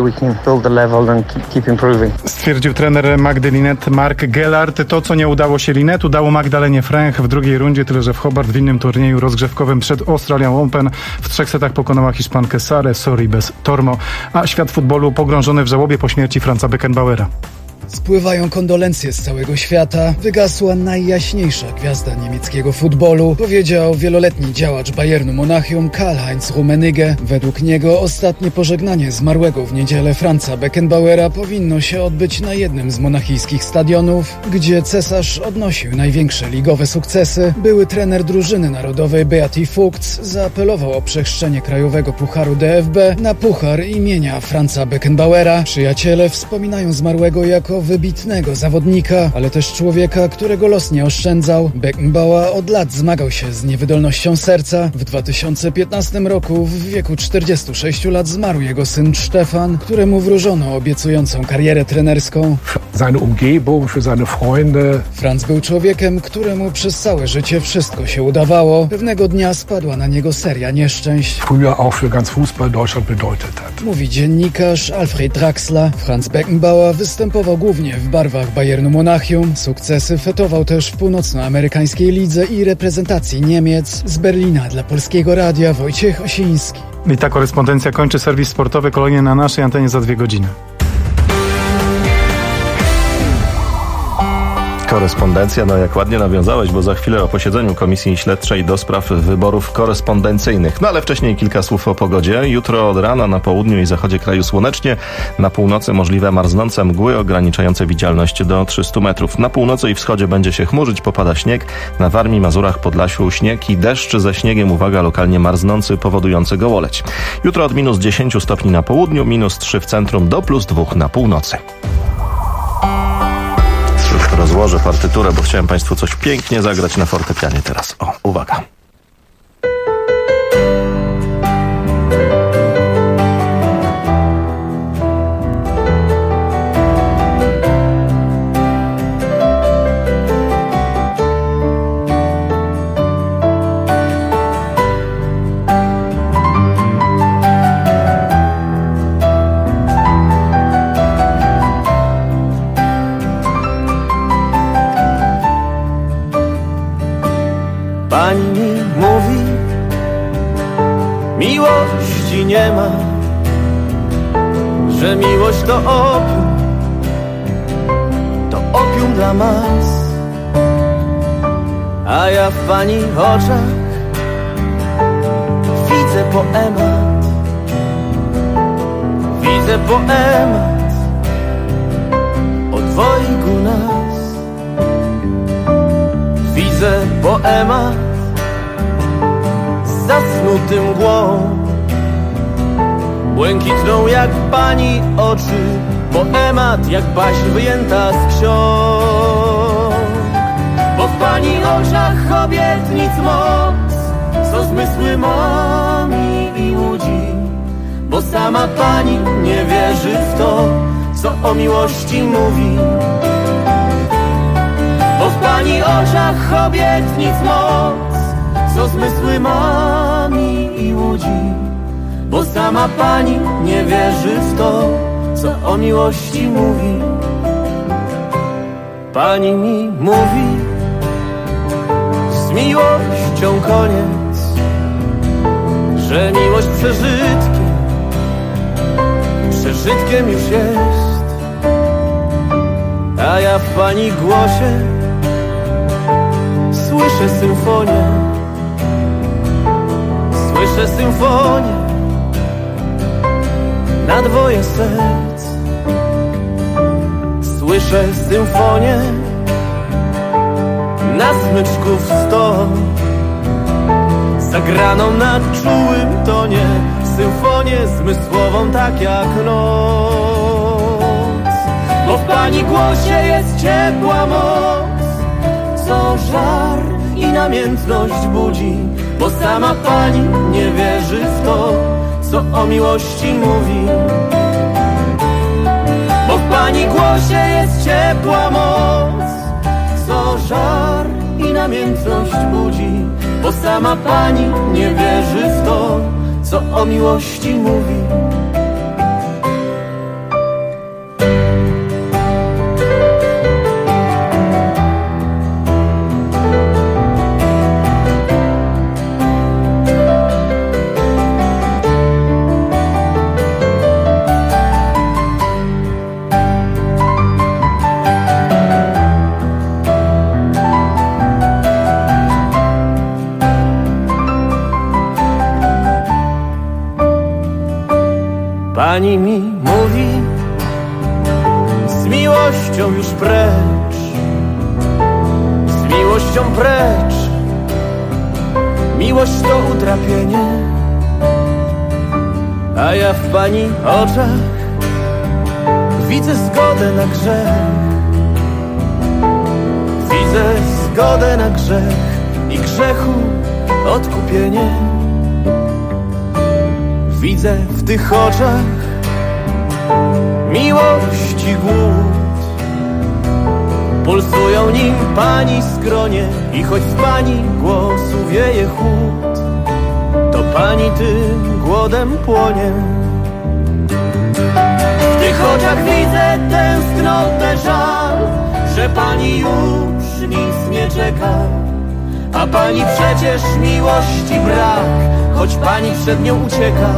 Stwierdził trener Magdy Linette Mark Gellard. To, co nie udało się Linette, udało Magdalenie Fręch w drugiej rundzie, tyle że w Hobart w innym turnieju rozgrzewkowym przed Australian Open w 3 setach pokonała Hiszpankę Sarę Sorribes Tormo, a świat futbolu pogrążony w żałobie po śmierci Franza Beckenbauera. Spływają kondolencje z całego świata. Wygasła najjaśniejsza gwiazda niemieckiego futbolu, powiedział wieloletni działacz Bayernu Monachium Karl-Heinz Rummenigge. Według niego ostatnie pożegnanie zmarłego w niedzielę Franza Beckenbauera powinno się odbyć na jednym z monachijskich stadionów, gdzie cesarz odnosił największe ligowe sukcesy. Były trener drużyny narodowej Beati Vogts zaapelował o przechrzczenie krajowego pucharu DFB na puchar imienia Franza Beckenbauera. Przyjaciele wspominają zmarłego jako wybitnego zawodnika, ale też człowieka, którego los nie oszczędzał. Beckenbauer od lat zmagał się z niewydolnością serca. W 2015 roku w wieku 46 lat zmarł jego syn Stefan, któremu wróżono obiecującą karierę trenerską. Seine Umgebung, für seine Freunde. Franz był człowiekiem, któremu przez całe życie wszystko się udawało. Pewnego dnia spadła na niego seria nieszczęść. Früher auch für ganz Fußball Deutschland bedeutet hat. Mówi dziennikarz Alfred Draxler. Franz Beckenbauer występował głównie w barwach Bayernu Monachium. Sukcesy fetował też w północnoamerykańskiej lidze i reprezentacji Niemiec. Z Berlina dla Polskiego Radia Wojciech Osiński. I ta korespondencja kończy serwis sportowy. Kolejnie na naszej antenie za 2 godziny. Korespondencja, no jak ładnie nawiązałeś, bo za chwilę o posiedzeniu Komisji Śledczej do spraw wyborów korespondencyjnych. No ale wcześniej kilka słów o pogodzie. Jutro od rana na południu i zachodzie kraju słonecznie, na północy możliwe marznące mgły ograniczające widzialność do 300 metrów. Na północy i wschodzie będzie się chmurzyć, popada śnieg. Na Warmii, Mazurach, Podlasiu śnieg i deszcz ze śniegiem, uwaga, lokalnie marznący, powodujący gołoleć. Jutro od minus 10 stopni na południu, minus 3 w centrum, do plus 2 na północy. Rozłożę partyturę, bo chciałem Państwu coś pięknie zagrać na fortepianie teraz. O, uwaga. Pani mi mówi, miłości nie ma, że miłość to opium dla mas. A ja w pani oczach poemat, widzę poemat o dwojgu nas. Widzę poemat z zasnutym mgłą, błękitną jak pani oczy, poemat jak baśń wyjęta z ksiąg. Bo w pani oczach obietnic moc, co zmysły mami i łudzi. Bo sama pani nie wierzy w to, co o miłości mówi. Bo w pani oczach obietnic moc, co zmysły mami i łudzi. Bo sama pani nie wierzy w to, co o miłości mówi. Pani mi mówi, z miłością koniec, że miłość przeżytkiem już jest. A ja w pani głosie słyszę symfonię, słyszę symfonię na dwoje serc. Słyszę symfonię na smyczków 100, zagraną na czułym tonie, symfonię zmysłową tak jak noc. Bo w pani głosie jest ciepła moc, co żar i namiętność budzi. Bo sama pani nie wierzy w to, co o miłości mówi. Bo w pani głosie jest ciepła moc, co żar i namiętność budzi. Bo sama pani nie wierzy w to, co o miłości mówi. Pani mi mówi, z miłością już precz, z miłością precz. Miłość to utrapienie, a ja w pani oczach widzę zgodę na grzech. Widzę zgodę na grzech i grzechu odkupienie. Widzę w tych oczach miłości głód, pulsują nim pani skronie i choć z pani głosu wieje chłód, to pani tym głodem płonie. W tych oczach widzę tęsknotę, żal, że pani już nic nie czeka. A pani przecież miłości brak, choć pani przed nią ucieka.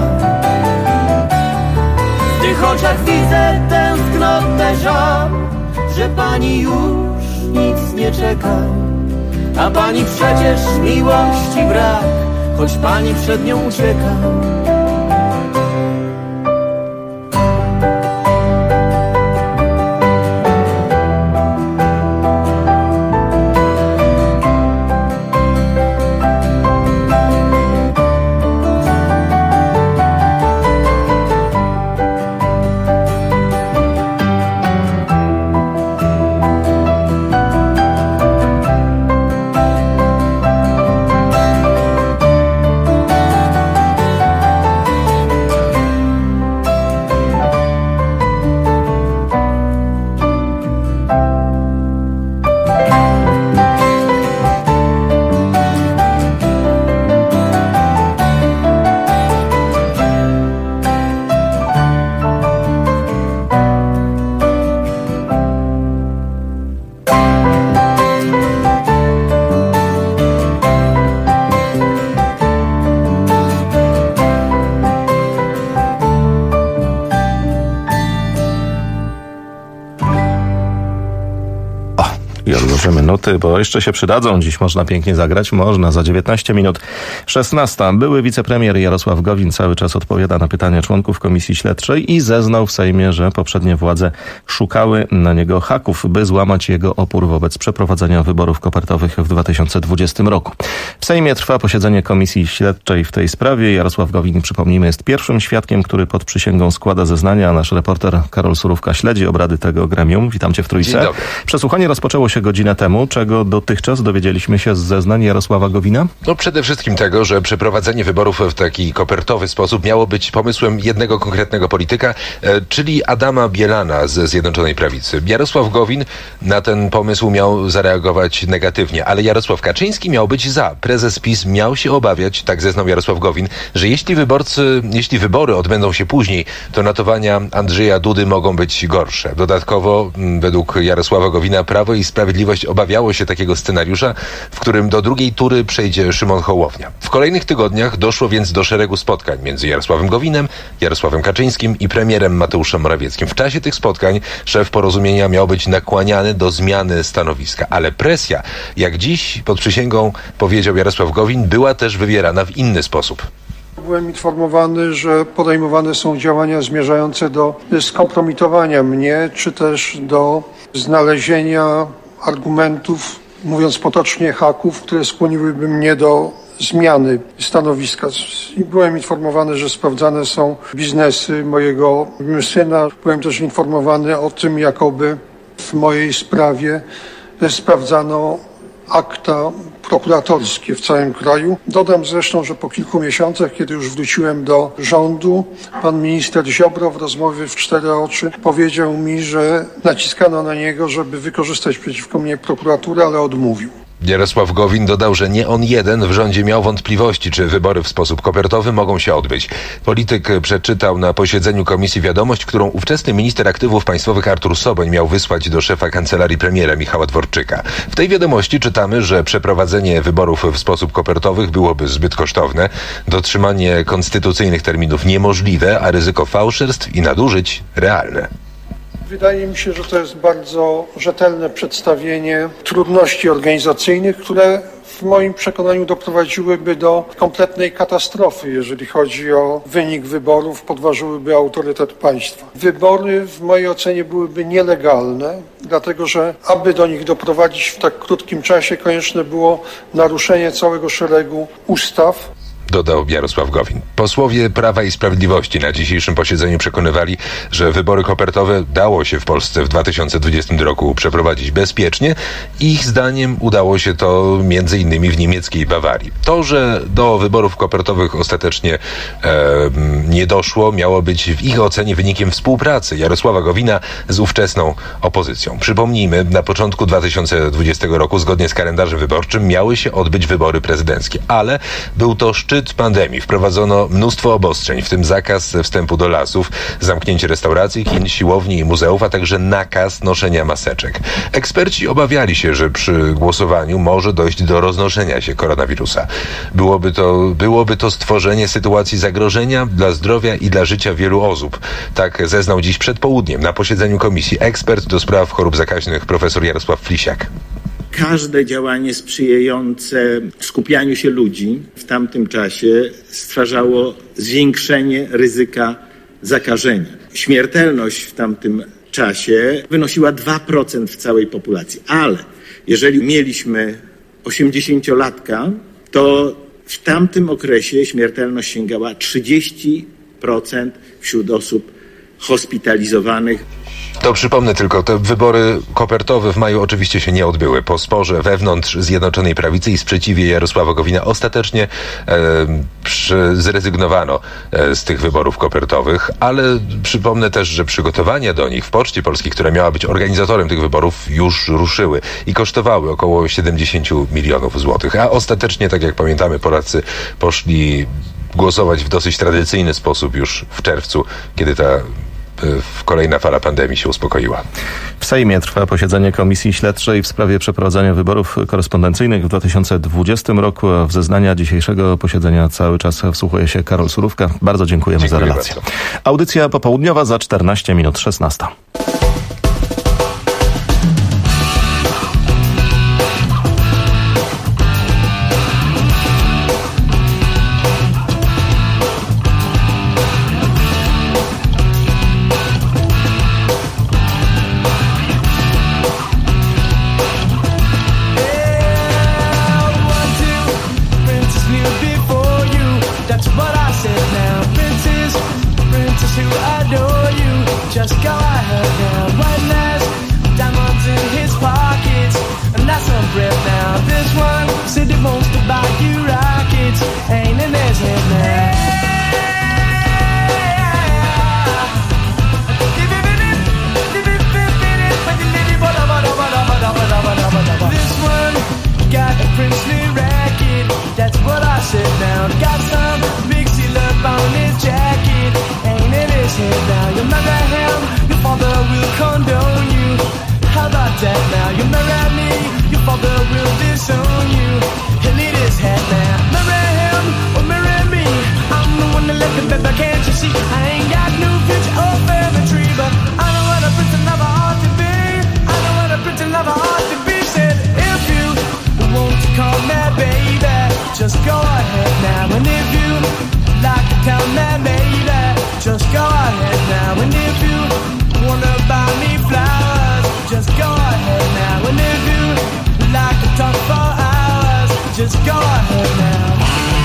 W tych oczach widzę tęsknotę, żal, że pani już nic nie czeka. A pani przecież miłości brak, choć pani przed nią ucieka. karty, bo jeszcze się przydadzą. Dziś można pięknie zagrać. Można za 19 minut 16. Były wicepremier Jarosław Gowin cały czas odpowiada na pytania członków Komisji Śledczej i zeznał w Sejmie, że poprzednie władze szukały na niego haków, by złamać jego opór wobec przeprowadzenia wyborów kopertowych w 2020 roku. W Sejmie trwa posiedzenie Komisji Śledczej w tej sprawie. Jarosław Gowin, przypomnijmy, jest pierwszym świadkiem, który pod przysięgą składa zeznania. Nasz reporter Karol Surówka śledzi obrady tego gremium. Witam cię w Trójce. Dzień dobry. Przesłuchanie rozpoczęło się godzinę temu. Czego dotychczas dowiedzieliśmy się z zeznań Jarosława Gowina? No przede wszystkim tego, że przeprowadzenie wyborów w taki kopertowy sposób miało być pomysłem jednego konkretnego polityka, czyli Adama Bielana ze Zjednoczonej Prawicy. Jarosław Gowin na ten pomysł miał zareagować negatywnie, ale Jarosław Kaczyński miał być za. Prezes PiS miał się obawiać, tak zeznał Jarosław Gowin, że jeśli wybory odbędą się później, to notowania Andrzeja Dudy mogą być gorsze. Dodatkowo, według Jarosława Gowina, Prawo i Sprawiedliwość obawiało się takiego scenariusza, w którym do drugiej tury przejdzie Szymon Hołownia. W kolejnych tygodniach doszło więc do szeregu spotkań między Jarosławem Gowinem, Jarosławem Kaczyńskim i premierem Mateuszem Morawieckim. W czasie tych spotkań szef Porozumienia miał być nakłaniany do zmiany stanowiska, ale presja, jak dziś pod przysięgą powiedział Jarosław Gowin, była też wywierana w inny sposób. Byłem informowany, że podejmowane są działania zmierzające do skompromitowania mnie, czy też do znalezienia argumentów, mówiąc potocznie, haków, które skłoniłyby mnie do zmiany stanowiska. I byłem informowany, że sprawdzane są biznesy mojego syna. Byłem też informowany o tym, jakoby w mojej sprawie sprawdzano akta prokuratorskie w całym kraju. Dodam zresztą, że po kilku miesiącach, kiedy już wróciłem do rządu, pan minister Ziobro w rozmowie w 4 oczy powiedział mi, że naciskano na niego, żeby wykorzystać przeciwko mnie prokuraturę, ale odmówił. Jarosław Gowin dodał, że nie on jeden w rządzie miał wątpliwości, czy wybory w sposób kopertowy mogą się odbyć. Polityk przeczytał na posiedzeniu komisji wiadomość, którą ówczesny minister aktywów państwowych Artur Soboń miał wysłać do szefa kancelarii premiera Michała Dworczyka. W tej wiadomości czytamy, że przeprowadzenie wyborów w sposób kopertowy byłoby zbyt kosztowne, dotrzymanie konstytucyjnych terminów niemożliwe, a ryzyko fałszerstw i nadużyć realne. Wydaje mi się, że to jest bardzo rzetelne przedstawienie trudności organizacyjnych, które w moim przekonaniu doprowadziłyby do kompletnej katastrofy, jeżeli chodzi o wynik wyborów, podważyłyby autorytet państwa. Wybory w mojej ocenie byłyby nielegalne, dlatego że aby do nich doprowadzić w tak krótkim czasie, konieczne było naruszenie całego szeregu ustaw. Dodał Jarosław Gowin. Posłowie Prawa i Sprawiedliwości na dzisiejszym posiedzeniu przekonywali, że wybory kopertowe dało się w Polsce w 2020 roku przeprowadzić bezpiecznie. Ich zdaniem udało się to m.in. w niemieckiej Bawarii. To, że do wyborów kopertowych ostatecznie nie doszło, miało być w ich ocenie wynikiem współpracy Jarosława Gowina z ówczesną opozycją. Przypomnijmy, na początku 2020 roku, zgodnie z kalendarzem wyborczym, miały się odbyć wybory prezydenckie, ale był to szczyt pandemii. Wprowadzono mnóstwo obostrzeń, w tym zakaz wstępu do lasów, zamknięcie restauracji, kin, siłowni i muzeów, a także nakaz noszenia maseczek. Eksperci obawiali się, że przy głosowaniu może dojść do roznoszenia się koronawirusa. Byłoby to stworzenie sytuacji zagrożenia dla zdrowia i dla życia wielu osób. Tak zeznał dziś przed południem na posiedzeniu komisji ekspert do spraw chorób zakaźnych profesor Jarosław Flisiak. Każde działanie sprzyjające skupianiu się ludzi w tamtym czasie stwarzało zwiększenie ryzyka zakażenia. Śmiertelność w tamtym czasie wynosiła 2% w całej populacji, ale jeżeli mieliśmy 80-latka, to w tamtym okresie śmiertelność sięgała 30% wśród osób hospitalizowanych. To przypomnę tylko, te wybory kopertowe w maju oczywiście się nie odbyły. Po sporze wewnątrz Zjednoczonej Prawicy i sprzeciwie Jarosława Gowina ostatecznie zrezygnowano z tych wyborów kopertowych, ale przypomnę też, że przygotowania do nich w Poczcie Polskiej, która miała być organizatorem tych wyborów, już ruszyły i kosztowały około 70 milionów złotych. A ostatecznie, tak jak pamiętamy, Polacy poszli głosować w dosyć tradycyjny sposób już w czerwcu, kiedy ta kolejna fala pandemii się uspokoiła. W Sejmie trwa posiedzenie Komisji Śledczej w sprawie przeprowadzania wyborów korespondencyjnych w 2020 roku. W zeznania dzisiejszego posiedzenia cały czas wsłuchuje się Karol Surówka. Bardzo dziękujemy za relację. Bardzo. Audycja popołudniowa za 14 minut 16. debt now. You marry me, your father will disown you. He'll need his head now. Marry him or marry me, I'm the one that left the bed, but can't you see? I ain't got no future or family tree, but I know what a pretty lover ought to be. I know what a pretty lover ought to be. Said if you want to call me baby, just go ahead now. And if you like to tell me maybe, just go ahead now. And if you wanna buy me flowers, just go ahead now. And if you like to talk for hours, just go ahead now.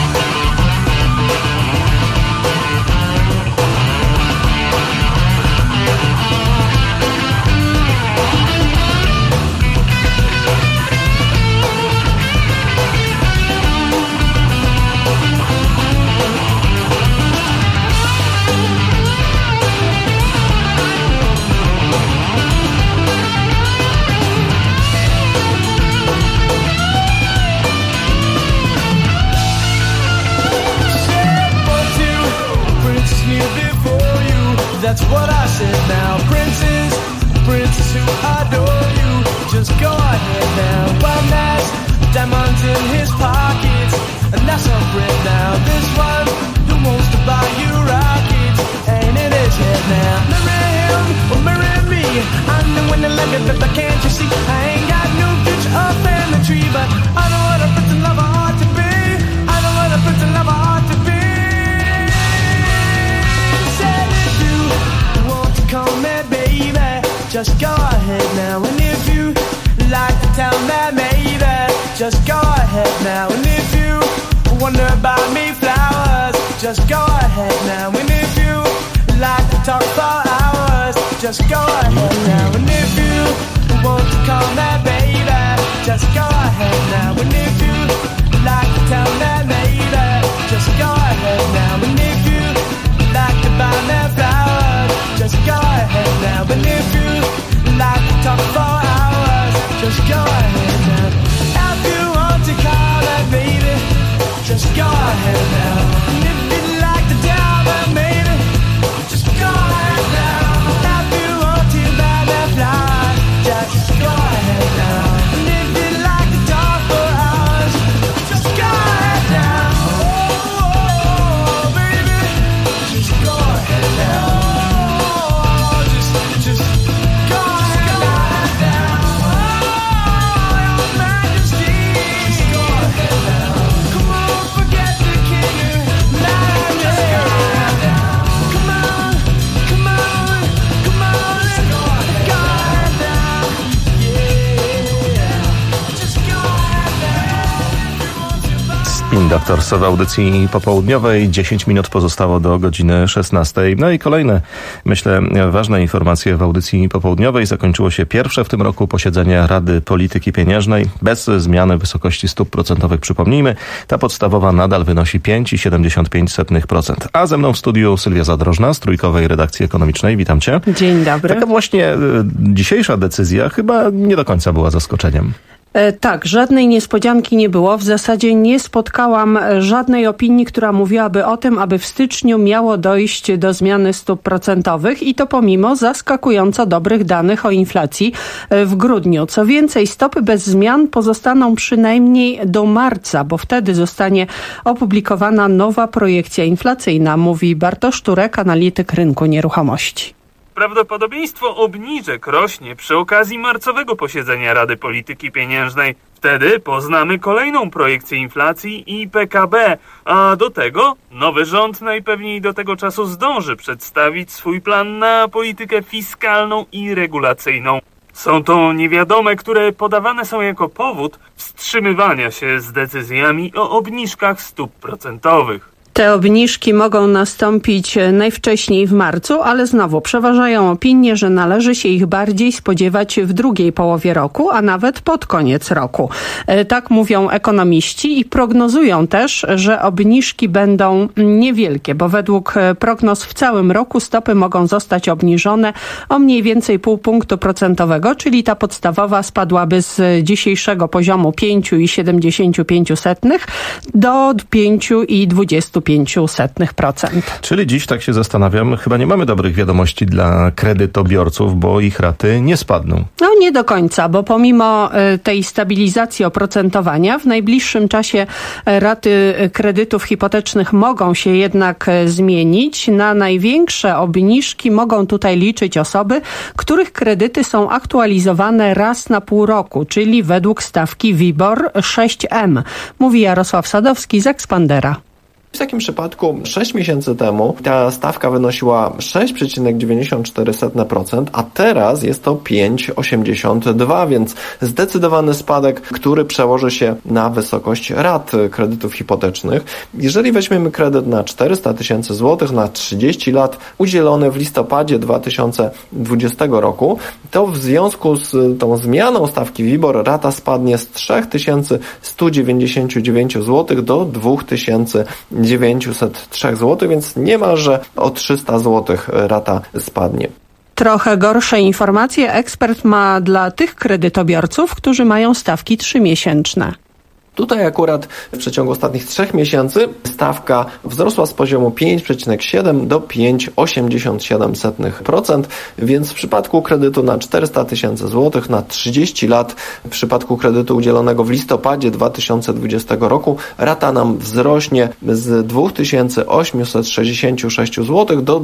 That's what I said now. Princes who adore you, just go ahead now. One has diamonds in his pockets, and that's a friend now. This one who wants to buy you rockets, ain't in his head now. Marry him or marry me, I'm the one that let me, but can't you see? I ain't got no future up in the tree, but I know what a pretty lover ought to be. I know what a pretty lover ought to be. Call me baby, just go ahead now. And if you like to tell me maybe, just go ahead now. And if you wonder about me flowers, just go ahead now. And if you like to talk for hours, just go ahead now. And if you want to call me baby, just go ahead now. And if you like to tell me maybe, just go ahead now. And if you like to buy me flowers, just go ahead now. And if you like to talk for hours, just go ahead now. If you want to call me baby, just go ahead now. And if you like to tell me maybe, just go ahead now. If you want to buy me flowers, just go ahead now. And if you like to talk for hours, just go ahead now. Oh, baby, just go ahead now. Doctors w audycji popołudniowej. 10 minut pozostało do godziny 16. No i kolejne, myślę, ważne informacje w audycji popołudniowej. Zakończyło się pierwsze w tym roku posiedzenie Rady Polityki Pieniężnej bez zmiany wysokości stóp procentowych. Przypomnijmy, ta podstawowa nadal wynosi 5,75%. A ze mną w studiu Sylwia Zadrożna z Trójkowej Redakcji Ekonomicznej. Witam cię. Dzień dobry. Taka właśnie dzisiejsza decyzja chyba nie do końca była zaskoczeniem. Tak, żadnej niespodzianki nie było. W zasadzie nie spotkałam żadnej opinii, która mówiłaby o tym, aby w styczniu miało dojść do zmiany stóp procentowych i to pomimo zaskakująco dobrych danych o inflacji w grudniu. Co więcej, stopy bez zmian pozostaną przynajmniej do marca, bo wtedy zostanie opublikowana nowa projekcja inflacyjna, mówi Bartosz Turek, analityk rynku nieruchomości. Prawdopodobieństwo obniżek rośnie przy okazji marcowego posiedzenia Rady Polityki Pieniężnej. Wtedy poznamy kolejną projekcję inflacji i PKB, a do tego nowy rząd najpewniej do tego czasu zdąży przedstawić swój plan na politykę fiskalną i regulacyjną. Są to niewiadome, które podawane są jako powód wstrzymywania się z decyzjami o obniżkach stóp procentowych. Te obniżki mogą nastąpić najwcześniej w marcu, ale znowu przeważają opinie, że należy się ich bardziej spodziewać w drugiej połowie roku, a nawet pod koniec roku. Tak mówią ekonomiści i prognozują też, że obniżki będą niewielkie, bo według prognoz w całym roku stopy mogą zostać obniżone o mniej więcej 0,5 punktu procentowego, czyli ta podstawowa spadłaby z dzisiejszego poziomu 5,75 do 5,25. 0,95%. Czyli dziś, tak się zastanawiam, chyba nie mamy dobrych wiadomości dla kredytobiorców, bo ich raty nie spadną. No nie do końca, bo pomimo tej stabilizacji oprocentowania w najbliższym czasie raty kredytów hipotecznych mogą się jednak zmienić. Na największe obniżki mogą tutaj liczyć osoby, których kredyty są aktualizowane raz na pół roku, czyli według stawki WIBOR 6M, mówi Jarosław Sadowski z Expandera. W takim przypadku 6 miesięcy temu ta stawka wynosiła 6,94%, a teraz jest to 5,82%, więc zdecydowany spadek, który przełoży się na wysokość rat kredytów hipotecznych. Jeżeli weźmiemy kredyt na 400 000 złotych na 30 lat udzielony w listopadzie 2020 roku, to w związku z tą zmianą stawki WIBOR rata spadnie z 3199 zł do 2903 zł, więc niemalże o 300 zł rata spadnie. Trochę gorsze informacje ekspert ma dla tych kredytobiorców, którzy mają stawki 3-miesięczne. Tutaj akurat w przeciągu ostatnich 3 miesięcy stawka wzrosła z poziomu 5,7 do 5,87%, więc w przypadku kredytu na 400 000 zł na 30 lat, w przypadku kredytu udzielonego w listopadzie 2020 roku, rata nam wzrośnie z 2866 zł do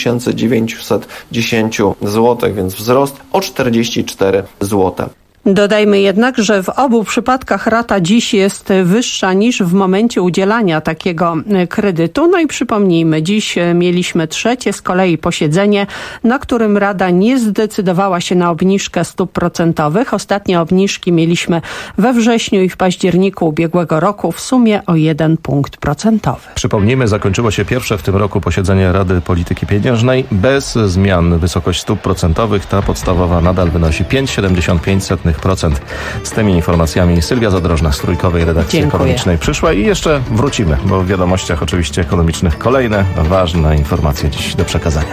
2910 zł, więc wzrost o 44 zł. Dodajmy jednak, że w obu przypadkach rata dziś jest wyższa niż w momencie udzielania takiego kredytu. No i przypomnijmy, dziś mieliśmy trzecie z kolei posiedzenie, na którym Rada nie zdecydowała się na obniżkę stóp procentowych. Ostatnie obniżki mieliśmy we wrześniu i w październiku ubiegłego roku, w sumie o 1 punkt procentowy. Przypomnijmy, zakończyło się pierwsze w tym roku posiedzenie Rady Polityki Pieniężnej bez zmian. Wysokość stóp procentowych, ta podstawowa nadal wynosi 5,75%. Z tymi informacjami Sylwia Zadrożna z Trójkowej Redakcji Ekonomicznej przyszła i jeszcze wrócimy, bo w wiadomościach oczywiście ekonomicznych kolejne ważne informacje dziś do przekazania.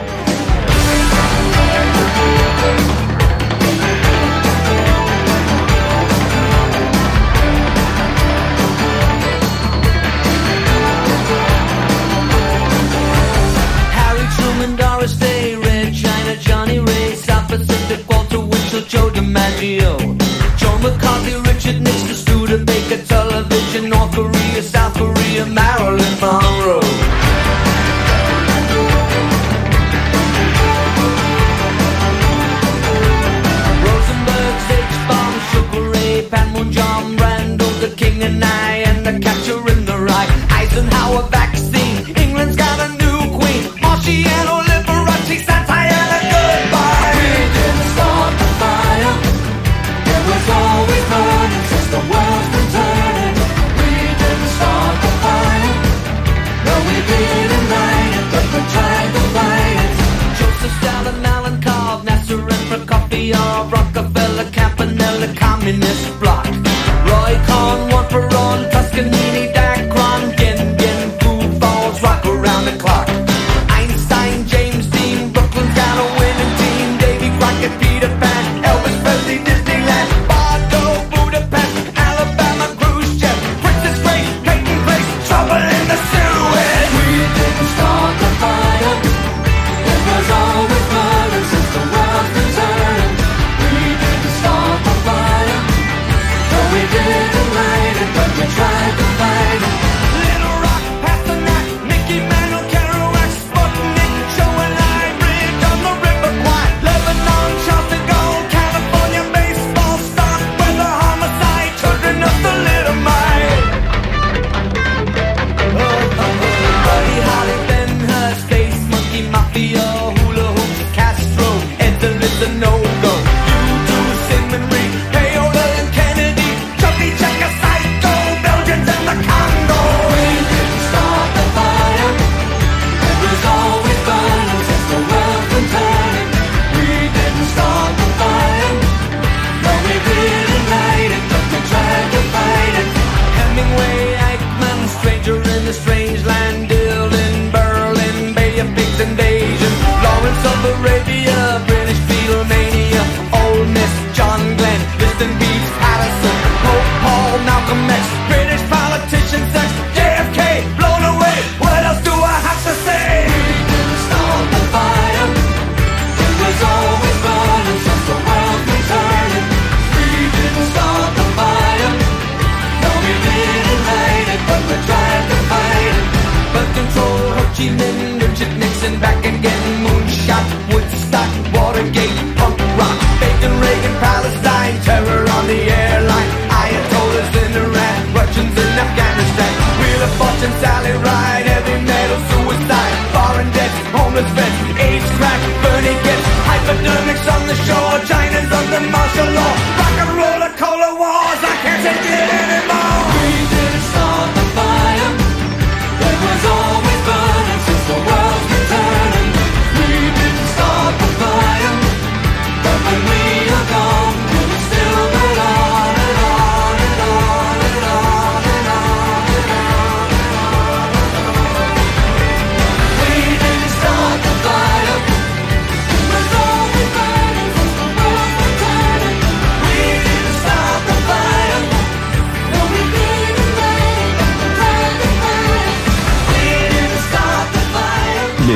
John McCarthy, Richard Nixon, Studebaker, television, North Korea, South Korea, Marilyn Monroe.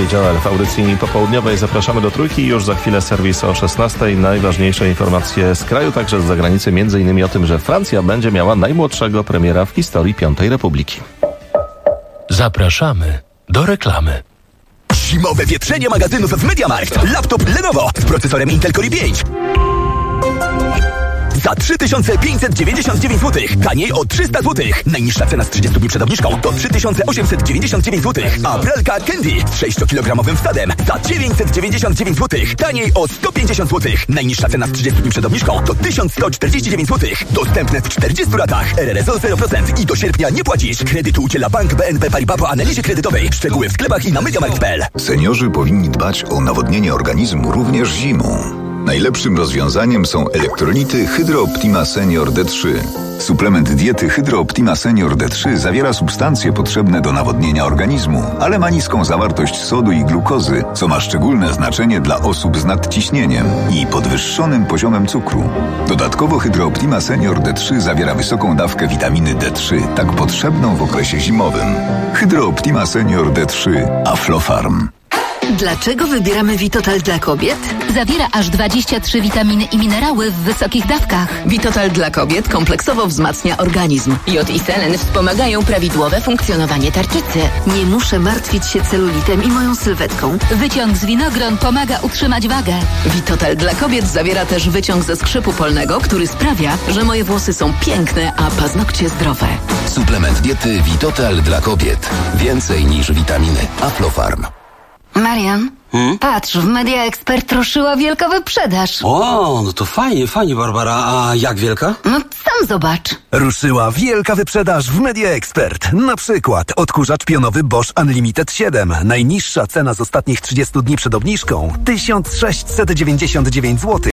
powiedziała, ale w audycji popołudniowej zapraszamy do Trójki. Już za chwilę serwis o 16:00. Najważniejsze informacje z kraju, także z zagranicy, m.in. o tym, że Francja będzie miała najmłodszego premiera w historii Piątej Republiki. Zapraszamy do reklamy. Zimowe wietrzenie magazynów w MediaMarkt. Laptop Lenovo z procesorem Intel Core i5. Za 3599 zł. Taniej o 300 zł. Najniższa cena z 30 dni przed obniżką to 3899 zł. A pralka Candy z 6-kilogramowym wsadem za 999 zł. Taniej o 150 zł. Najniższa cena z 30 dni przed obniżką to 1149 zł. Dostępne w 40 latach. RRSO 0% i do sierpnia nie płacisz. Kredytu udziela Bank BNP Paribas po analizie kredytowej. Szczegóły w sklepach i na mediamarkt.pl. Seniorzy powinni dbać o nawodnienie organizmu również zimą. Najlepszym rozwiązaniem są elektrolity Hydro Optima Senior D3. Suplement diety Hydro Optima Senior D3 zawiera substancje potrzebne do nawodnienia organizmu, ale ma niską zawartość sodu i glukozy, co ma szczególne znaczenie dla osób z nadciśnieniem i podwyższonym poziomem cukru. Dodatkowo Hydro Optima Senior D3 zawiera wysoką dawkę witaminy D3, tak potrzebną w okresie zimowym. Hydro Optima Senior D3 Aflofarm. Dlaczego wybieramy Vitotal dla kobiet? Zawiera aż 23 witaminy i minerały w wysokich dawkach. Vitotal dla kobiet kompleksowo wzmacnia organizm. Jod i selen wspomagają prawidłowe funkcjonowanie tarczycy. Nie muszę martwić się celulitem i moją sylwetką. Wyciąg z winogron pomaga utrzymać wagę. Vitotal dla kobiet zawiera też wyciąg ze skrzypu polnego, który sprawia, że moje włosy są piękne, a paznokcie zdrowe. Suplement diety Vitotal dla kobiet. Więcej niż witaminy. Aflofarm. Marian, patrz, w Media Expert ruszyła wielka wyprzedaż. O, no to fajnie, Barbara. A jak wielka? No sam zobacz. Ruszyła wielka wyprzedaż w Media Expert. Na przykład odkurzacz pionowy Bosch Unlimited 7. Najniższa cena z ostatnich 30 dni przed obniżką 1699 zł.